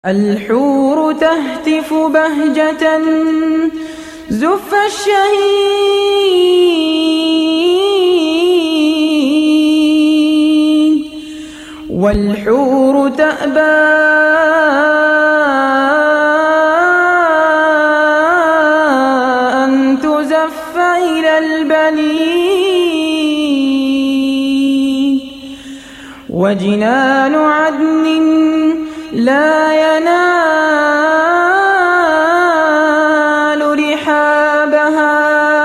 الحور تهتف بهجة زف الشهيد، والحور تأبى أن تزف إلى البليد، وجنان عدن لا ينال رحابها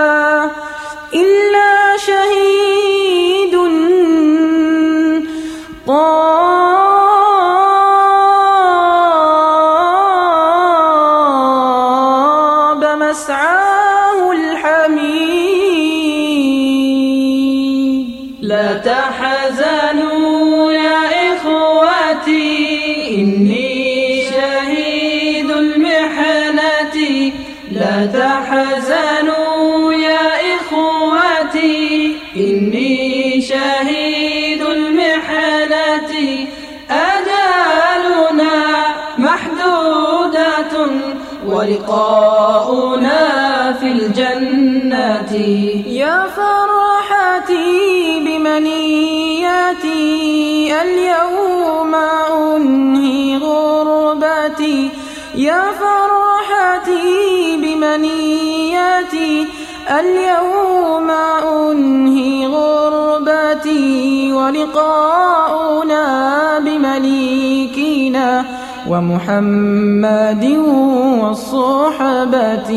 إلا شهيد طاب مسعاه الحميد. لا تحزنوا يا إخوتي، إني شهيد المحنة. لا تحزنوا يا إخوتي، إني شهيد المحنة. أجالنا محدودة ولقاؤنا في الجنة. يا فرحتي بمنياتي اليوم أنهي غربتي، يا فرحتي بمنياتي اليوم أنهي غربتي، ولقاؤنا بمليكنا ومحمد والصحبة،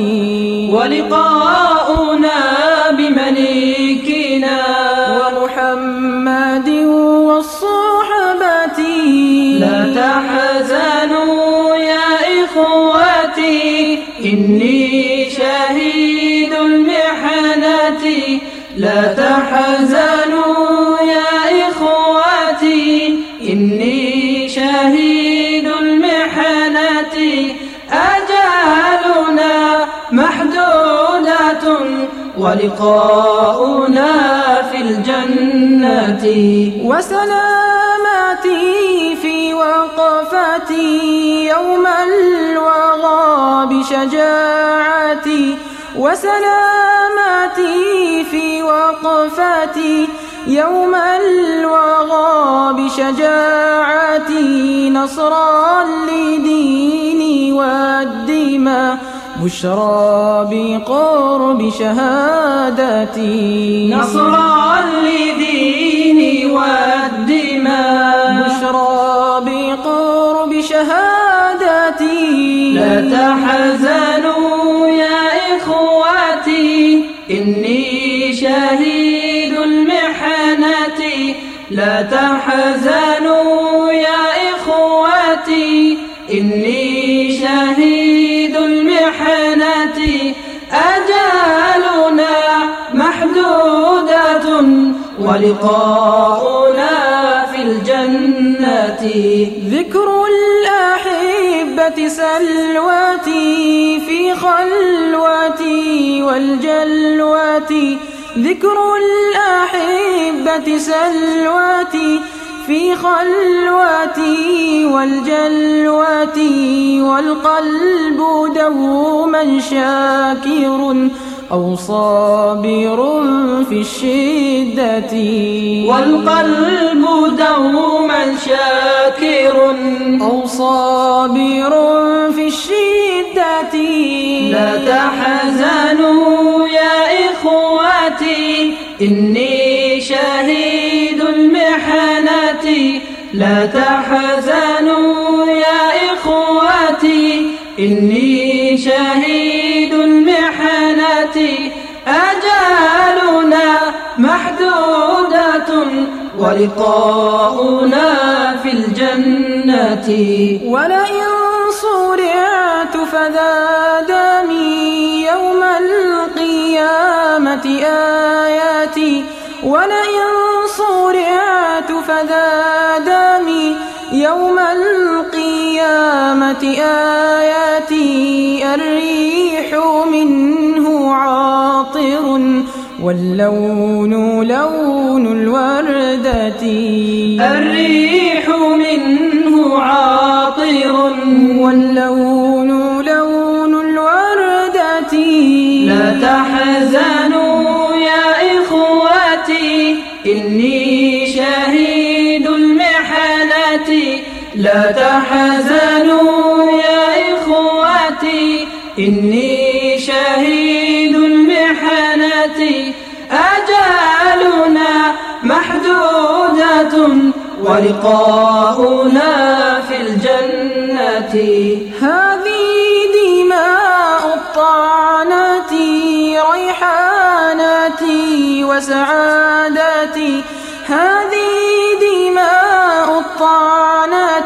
ولقاؤنا بمليكنا ومحمد والصحبة. لا تحزنوا يا إخوتي، إني شهيد المحنة. لا تحزنوا يا إخوتي، إني شهيد المحنة. أجالنا محدودة ولقاؤنا في الجنة. وسلاماتي في وقفتي يوم الوغى بشجاعتي، وسلاماتي في وقفتي يوم الوغى بشجاعتي، نصرا لديني والدماء بشرى بقرب شهادتي، نصرا لديني والدماء بشرى بقرب شهادتي. لا تحزنوا يا إخوتي، إني شهيد المحنة. لا تحزنوا يا إخوتي، إني شهيد المحنة. أجالنا محدودة ولقاؤنا في الجنة. ذكر الأحبة سلواتي في خلوتي والجلواتي، ذكر الأحبة سلواتي في خلوتي والجلواتي، والقلب دوما شاكر أو صابر في الشدة، والقلب دوما شاكر أو صابر في الشدة. لا تحزنوا يا إخوتي، إني شهيد المحنة. لا تحزنوا يا إخوتي، إني شهيد المحنة. أجالنا محدودة ولقاؤنا في الجنة. ولئن صرعت فذا دامي يوم القيامة آياتي، ولئن صرعت فذا دامي يوم القيامة آياتي. الريح منه عاطر واللون لون الوردة، الريح منه عاطر واللون لون الوردة. لا تحزنوا يا إخواتي إني شهيد المحنات. لا تحزنوا يا إخواتي إني شهيد المحنات. أجالنا محدودة ولقاؤنا في الجنة. هذه دماء الطعنات ريحاناتي وسعاداتي. هذه دماء الطعنات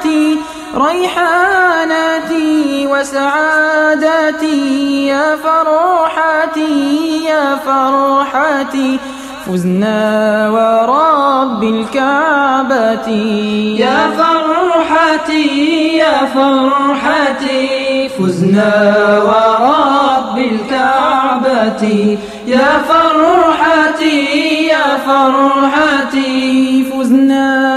ريحاناتي وسعاداتي. يا فرحتي يا فرحتي فزنا ورب الكعبة. يا فرحتي يا فرحتي فزنا ورب الكعبة. يا فرحتي يا فرحتي فزنا